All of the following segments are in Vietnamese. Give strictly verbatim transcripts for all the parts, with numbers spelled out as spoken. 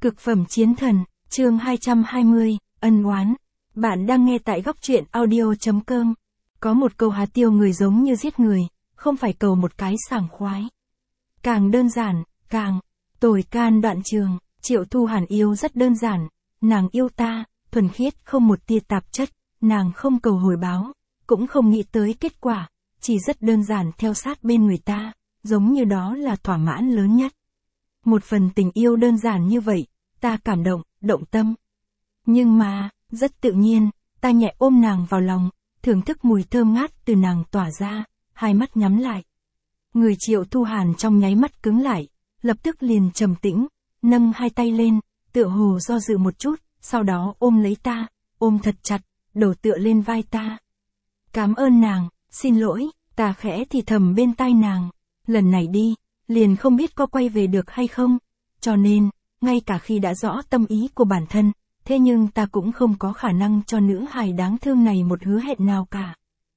Cực phẩm chiến thần, chương hai trăm hai mươi, ân oán. Bạn đang nghe tại góc truyện audio chấm com. Có một câu há tiêu người giống như giết người, không phải cầu một cái sảng khoái. Càng đơn giản, càng tồi can đoạn trường. Triệu Thu Hàn yêu rất đơn giản, nàng yêu ta, thuần khiết không một tia tạp chất, nàng không cầu hồi báo, cũng không nghĩ tới kết quả, chỉ rất đơn giản theo sát bên người ta, giống như đó là thỏa mãn lớn nhất. Một phần tình yêu đơn giản như vậy, ta cảm động, động tâm. Nhưng mà, rất tự nhiên, ta nhẹ ôm nàng vào lòng, thưởng thức mùi thơm ngát từ nàng tỏa ra, hai mắt nhắm lại. Người Triệu Thu Hàn trong nháy mắt cứng lại, lập tức liền trầm tĩnh, nâng hai tay lên, tựa hồ do dự một chút, sau đó ôm lấy ta, ôm thật chặt, đầu tựa lên vai ta. Cảm ơn nàng, xin lỗi, ta khẽ thì thầm bên tai nàng, lần này đi, liền không biết có quay về được hay không, cho nên, ngay cả khi đã rõ tâm ý của bản thân, thế nhưng ta cũng không có khả năng cho nữ hài đáng thương này một hứa hẹn nào cả.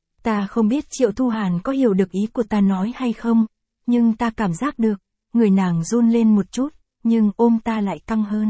Ta không biết Triệu Thu Hàn có hiểu được ý của ta nói hay không, nhưng ta cảm giác được, người nàng run lên một chút, nhưng ôm ta lại căng hơn.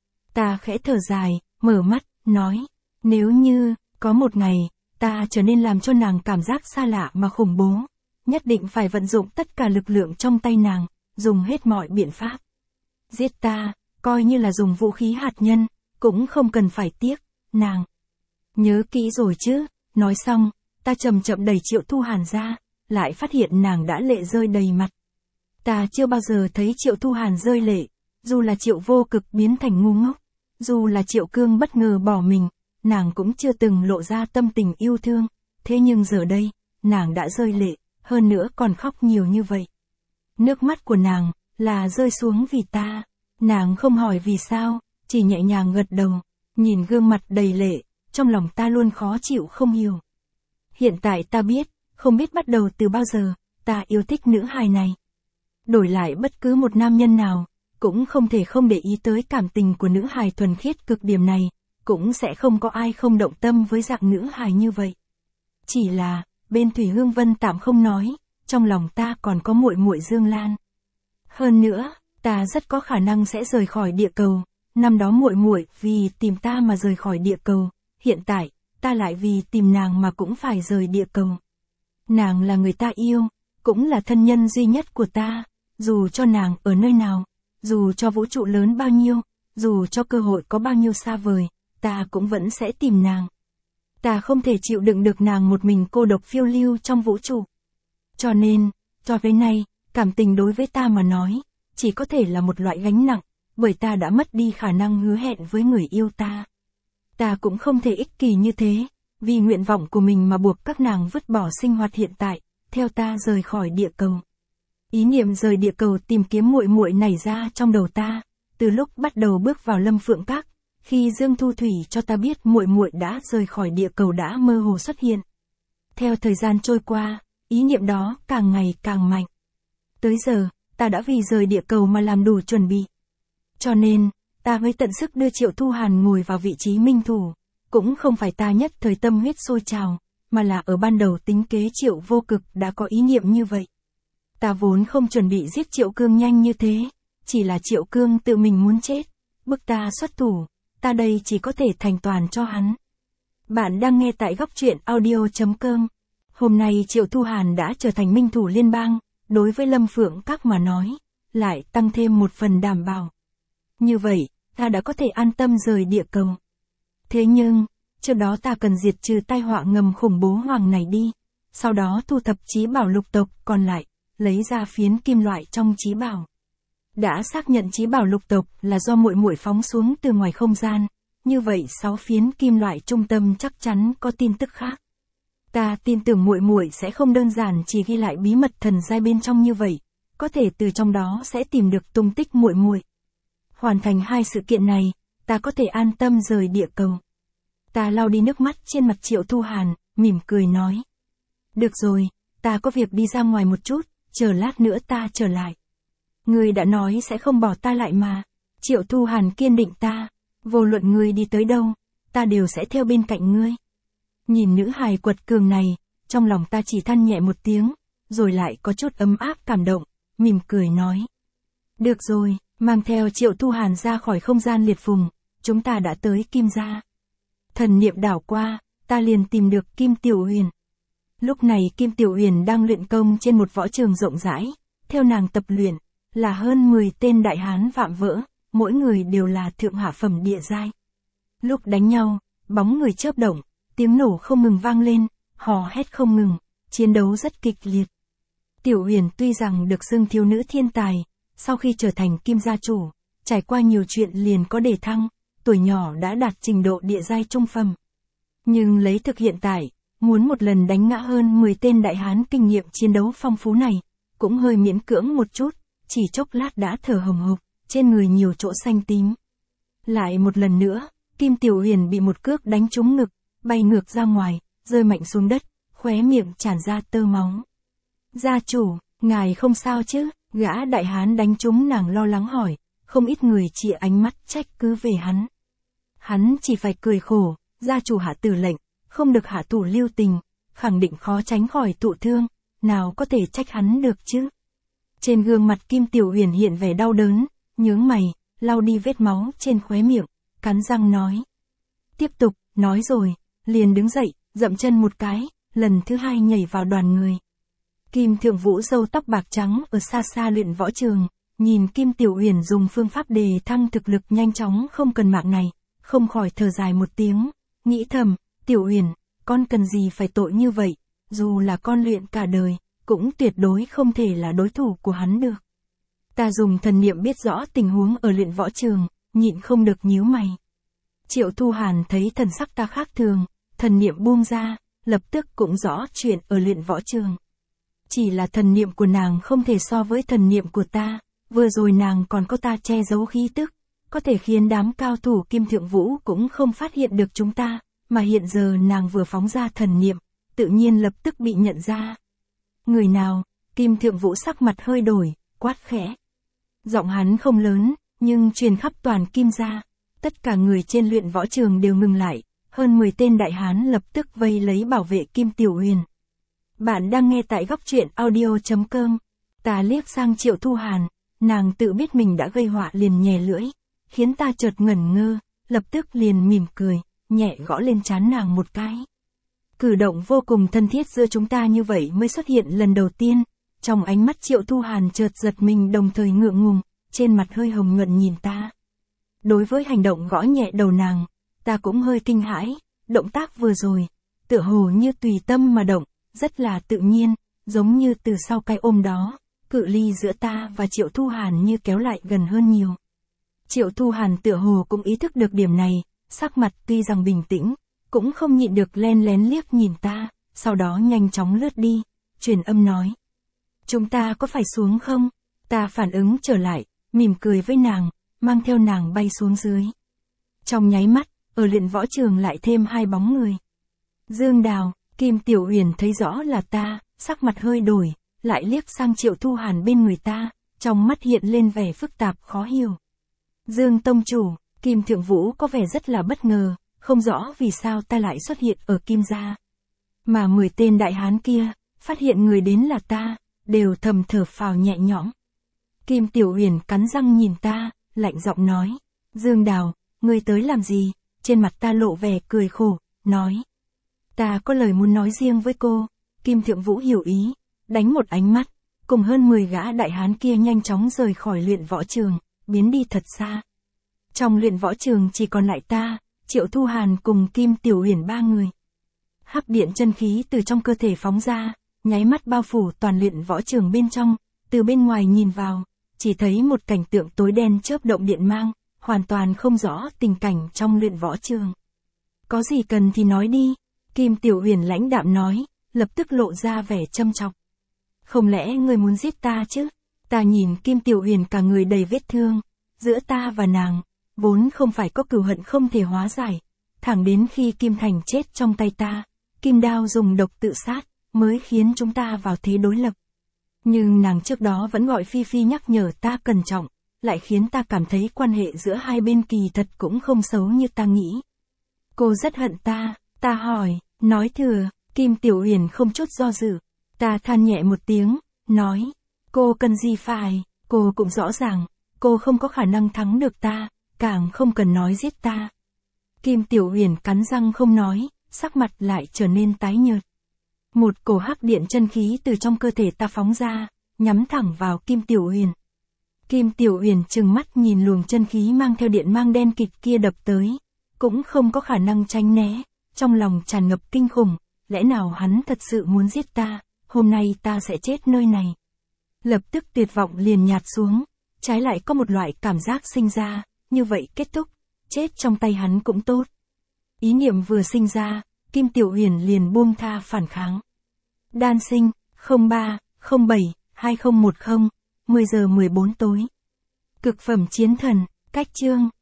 Ta khẽ thở dài, mở mắt, nói, nếu như, có một ngày, ta trở nên làm cho nàng cảm giác xa lạ mà khủng bố, nhất định phải vận dụng tất cả lực lượng trong tay nàng, dùng hết mọi biện pháp. Giết ta, coi như là dùng vũ khí hạt nhân, cũng không cần phải tiếc, nàng. Nhớ kỹ rồi chứ, nói xong, ta chậm chậm đẩy Triệu Thu Hàn ra, lại phát hiện nàng đã lệ rơi đầy mặt. Ta chưa bao giờ thấy Triệu Thu Hàn rơi lệ, dù là Triệu Vô Cực biến thành ngu ngốc, dù là Triệu Cương bất ngờ bỏ mình, nàng cũng chưa từng lộ ra tâm tình yêu thương, thế nhưng giờ đây, nàng đã rơi lệ, hơn nữa còn khóc nhiều như vậy. Nước mắt của nàng, là rơi xuống vì ta, nàng không hỏi vì sao, chỉ nhẹ nhàng gật đầu, nhìn gương mặt đầy lệ, trong lòng ta luôn khó chịu không hiểu. Hiện tại ta biết, không biết bắt đầu từ bao giờ, ta yêu thích nữ hài này. Đổi lại bất cứ một nam nhân nào, cũng không thể không để ý tới cảm tình của nữ hài thuần khiết cực điểm này, cũng sẽ không có ai không động tâm với dạng nữ hài như vậy. Chỉ là, bên Thủy Hương Vân tạm không nói, trong lòng ta còn có muội muội Dương Lan. Hơn nữa, ta rất có khả năng sẽ rời khỏi địa cầu, năm đó muội muội vì tìm ta mà rời khỏi địa cầu, hiện tại, ta lại vì tìm nàng mà cũng phải rời địa cầu. Nàng là người ta yêu, cũng là thân nhân duy nhất của ta, dù cho nàng ở nơi nào, dù cho vũ trụ lớn bao nhiêu, dù cho cơ hội có bao nhiêu xa vời, ta cũng vẫn sẽ tìm nàng. Ta không thể chịu đựng được nàng một mình cô độc phiêu lưu trong vũ trụ. Cho nên, cho tới nay, cảm tình đối với ta mà nói, chỉ có thể là một loại gánh nặng, bởi ta đã mất đi khả năng hứa hẹn với người yêu ta. Ta cũng không thể ích kỷ như thế, vì nguyện vọng của mình mà buộc các nàng vứt bỏ sinh hoạt hiện tại, theo ta rời khỏi địa cầu. Ý niệm rời địa cầu tìm kiếm muội muội nảy ra trong đầu ta, từ lúc bắt đầu bước vào Lâm Phượng Các, khi Dương Thu Thủy cho ta biết muội muội đã rời khỏi địa cầu đã mơ hồ xuất hiện. Theo thời gian trôi qua, ý niệm đó càng ngày càng mạnh. Tới giờ, ta đã vì rời địa cầu mà làm đủ chuẩn bị. Cho nên, ta mới tận sức đưa Triệu Thu Hàn ngồi vào vị trí minh thủ, cũng không phải ta nhất thời tâm huyết sôi trào, mà là ở ban đầu tính kế Triệu Vô Cực đã có ý niệm như vậy. Ta vốn không chuẩn bị giết Triệu Cương nhanh như thế, chỉ là Triệu Cương tự mình muốn chết, bức ta xuất thủ, ta đây chỉ có thể thành toàn cho hắn. Bạn đang nghe tại góc truyện audio chấm com. Hôm nay Triệu Thu Hàn đã trở thành minh thủ liên bang, đối với Lâm Phượng Các mà nói, lại tăng thêm một phần đảm bảo. Như vậy, ta đã có thể an tâm rời địa cầu. Thế nhưng, trước đó ta cần diệt trừ tai họa ngầm khủng bố hoàng này đi, sau đó thu thập chí bảo lục tộc còn lại, lấy ra phiến kim loại trong chí bảo. Đã xác nhận chí bảo lục tộc là do muội muội phóng xuống từ ngoài không gian, như vậy sáu phiến kim loại trung tâm chắc chắn có tin tức khác. Ta tin tưởng muội muội sẽ không đơn giản chỉ ghi lại bí mật thần giai bên trong như vậy, có thể từ trong đó sẽ tìm được tung tích muội muội. Hoàn thành hai sự kiện này, ta có thể an tâm rời địa cầu. Ta lau đi nước mắt trên mặt Triệu Thu Hàn, mỉm cười nói. Được rồi, ta có việc đi ra ngoài một chút, chờ lát nữa ta trở lại. Ngươi đã nói sẽ không bỏ ta lại mà. Triệu Thu Hàn kiên định ta, vô luận ngươi đi tới đâu, ta đều sẽ theo bên cạnh ngươi. Nhìn nữ hài quật cường này, trong lòng ta chỉ than nhẹ một tiếng, rồi lại có chút ấm áp cảm động, mỉm cười nói. Được rồi, mang theo Triệu Thu Hàn ra khỏi không gian liệt phùng, chúng ta đã tới Kim gia. Thần niệm đảo qua, ta liền tìm được Kim Tiểu Huyền. Lúc này Kim Tiểu Huyền đang luyện công trên một võ trường rộng rãi, theo nàng tập luyện, là hơn mười tên đại hán vạm vỡ, mỗi người đều là thượng hạ phẩm địa giai. Lúc đánh nhau, bóng người chớp động, tiếng nổ không ngừng vang lên, hò hét không ngừng, chiến đấu rất kịch liệt. Tiểu Huyền tuy rằng được xưng thiếu nữ thiên tài, sau khi trở thành Kim gia chủ, trải qua nhiều chuyện liền có đề thăng, tuổi nhỏ đã đạt trình độ địa giai trung phẩm. Nhưng lấy thực hiện tại, muốn một lần đánh ngã hơn mười tên đại hán kinh nghiệm chiến đấu phong phú này, cũng hơi miễn cưỡng một chút, chỉ chốc lát đã thở hồng hộc, trên người nhiều chỗ xanh tím. Lại một lần nữa, Kim Tiểu Huyền bị một cước đánh trúng ngực, bay ngược ra ngoài, rơi mạnh xuống đất, khóe miệng tràn ra tơ máu. Gia chủ, ngài không sao chứ? Gã đại hán đánh trúng nàng lo lắng hỏi, không ít người chỉ ánh mắt trách cứ về hắn. Hắn chỉ phải cười khổ, gia chủ hạ tử lệnh, không được hạ thủ lưu tình, khẳng định khó tránh khỏi thụ thương, nào có thể trách hắn được chứ. Trên gương mặt Kim Tiểu Huyền hiện vẻ đau đớn, nhướng mày, lau đi vết máu trên khóe miệng, cắn răng nói. Tiếp tục, nói rồi, liền đứng dậy, dậm chân một cái, lần thứ hai nhảy vào đoàn người. Kim Thượng Vũ râu tóc bạc trắng ở xa xa luyện võ trường, nhìn Kim Tiểu Huyền dùng phương pháp đề thăng thực lực nhanh chóng không cần mạng này, không khỏi thở dài một tiếng, nghĩ thầm, Tiểu Huyền, con cần gì phải tội như vậy, dù là con luyện cả đời, cũng tuyệt đối không thể là đối thủ của hắn được. Ta dùng thần niệm biết rõ tình huống ở luyện võ trường, nhịn không được nhíu mày. Triệu Thu Hàn thấy thần sắc ta khác thường, thần niệm buông ra, lập tức cũng rõ chuyện ở luyện võ trường. Chỉ là thần niệm của nàng không thể so với thần niệm của ta, vừa rồi nàng còn có ta che giấu khí tức, có thể khiến đám cao thủ Kim Thượng Vũ cũng không phát hiện được chúng ta, mà hiện giờ nàng vừa phóng ra thần niệm, tự nhiên lập tức bị nhận ra. Người nào? Kim Thượng Vũ sắc mặt hơi đổi, quát khẽ. Giọng hắn không lớn, nhưng truyền khắp toàn Kim gia. Tất cả người trên luyện võ trường đều ngừng lại, hơn mười tên đại hán lập tức vây lấy bảo vệ Kim Tiểu Huyền. Bạn đang nghe tại góc truyện audio chấm com. Ta liếc sang Triệu Thu Hàn, nàng tự biết mình đã gây họa liền nhè lưỡi, khiến ta chợt ngẩn ngơ, lập tức liền mỉm cười, nhẹ gõ lên trán nàng một cái. Cử động vô cùng thân thiết giữa chúng ta như vậy mới xuất hiện lần đầu tiên, trong ánh mắt Triệu Thu Hàn chợt giật mình đồng thời ngượng ngùng, trên mặt hơi hồng nhuận nhìn ta. Đối với hành động gõ nhẹ đầu nàng, ta cũng hơi kinh hãi, động tác vừa rồi, tựa hồ như tùy tâm mà động, rất là tự nhiên, giống như từ sau cái ôm đó, cự ly giữa ta và Triệu Thu Hàn như kéo lại gần hơn nhiều. Triệu Thu Hàn tựa hồ cũng ý thức được điểm này, sắc mặt tuy rằng bình tĩnh, cũng không nhịn được len lén liếc nhìn ta, sau đó nhanh chóng lướt đi, truyền âm nói. Chúng ta có phải xuống không? Ta phản ứng trở lại, mỉm cười với nàng, mang theo nàng bay xuống dưới. Trong nháy mắt, ở luyện võ trường lại thêm hai bóng người. Dương Đào, Kim Tiểu Huyền thấy rõ là ta, sắc mặt hơi đổi, lại liếc sang Triệu Thu Hàn bên người ta, trong mắt hiện lên vẻ phức tạp khó hiểu. Dương Tông Chủ, Kim Thượng Vũ có vẻ rất là bất ngờ, không rõ vì sao ta lại xuất hiện ở Kim gia. Mà mười tên đại hán kia, phát hiện người đến là ta, đều thầm thở phào nhẹ nhõm. Kim Tiểu Huyền cắn răng nhìn ta, lạnh giọng nói, Dương Đào, ngươi tới làm gì? Trên mặt ta lộ vẻ cười khổ, nói. Ta có lời muốn nói riêng với cô. Kim Thượng Vũ hiểu ý, đánh một ánh mắt, cùng hơn mười gã đại hán kia nhanh chóng rời khỏi luyện võ trường, biến đi thật xa. Trong luyện võ trường chỉ còn lại ta, Triệu Thu Hàn cùng Kim Tiểu Huyền ba người. Hắc điện chân khí từ trong cơ thể phóng ra, nháy mắt bao phủ toàn luyện võ trường bên trong, từ bên ngoài nhìn vào, chỉ thấy một cảnh tượng tối đen chớp động điện mang, hoàn toàn không rõ tình cảnh trong luyện võ trường. Có gì cần thì nói đi, Kim Tiểu Huyền lãnh đạm nói, lập tức lộ ra vẻ châm chọc. Không lẽ ngươi muốn giết ta chứ? Ta nhìn Kim Tiểu Huyền cả người đầy vết thương, giữa ta và nàng, vốn không phải có cừu hận không thể hóa giải, thẳng đến khi Kim Thành chết trong tay ta, Kim Đao dùng độc tự sát, mới khiến chúng ta vào thế đối lập. Nhưng nàng trước đó vẫn gọi Phi Phi nhắc nhở ta cẩn trọng, lại khiến ta cảm thấy quan hệ giữa hai bên kỳ thật cũng không xấu như ta nghĩ. Cô rất hận ta, ta hỏi, nói thừa, Kim Tiểu Huyền không chút do dự, ta than nhẹ một tiếng, nói, cô cần gì phải, cô cũng rõ ràng, cô không có khả năng thắng được ta, càng không cần nói giết ta. Kim Tiểu Uyển cắn răng không nói, sắc mặt lại trở nên tái nhợt. Một cổ hắc điện chân khí từ trong cơ thể ta phóng ra, nhắm thẳng vào Kim Tiểu Uyển. Kim Tiểu Uyển trừng mắt nhìn luồng chân khí mang theo điện mang đen kịt kia đập tới, cũng không có khả năng tránh né, trong lòng tràn ngập kinh khủng, lẽ nào hắn thật sự muốn giết ta, hôm nay ta sẽ chết nơi này. Lập tức tuyệt vọng liền nhạt xuống, trái lại có một loại cảm giác sinh ra, như vậy kết thúc, chết trong tay hắn cũng tốt. Ý niệm vừa sinh ra, Kim Tiểu Uyển liền buông tha phản kháng. Đan sinh, không ba, không bảy, hai không một không, mười giờ mười bốn tối. Cực phẩm chiến thần, cách chương.